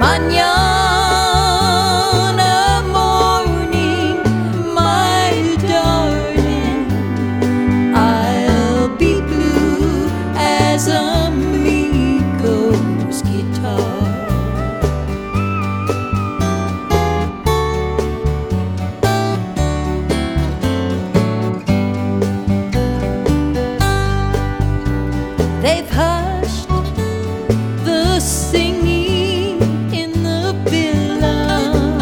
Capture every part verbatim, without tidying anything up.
Mañana morning, my darling, I'll be blue as Amigo's guitar. They've hushed the singing in the villa.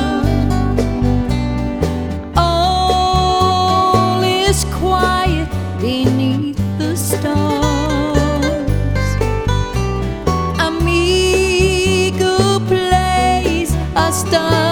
All is quiet beneath the stars. Amigo plays a star.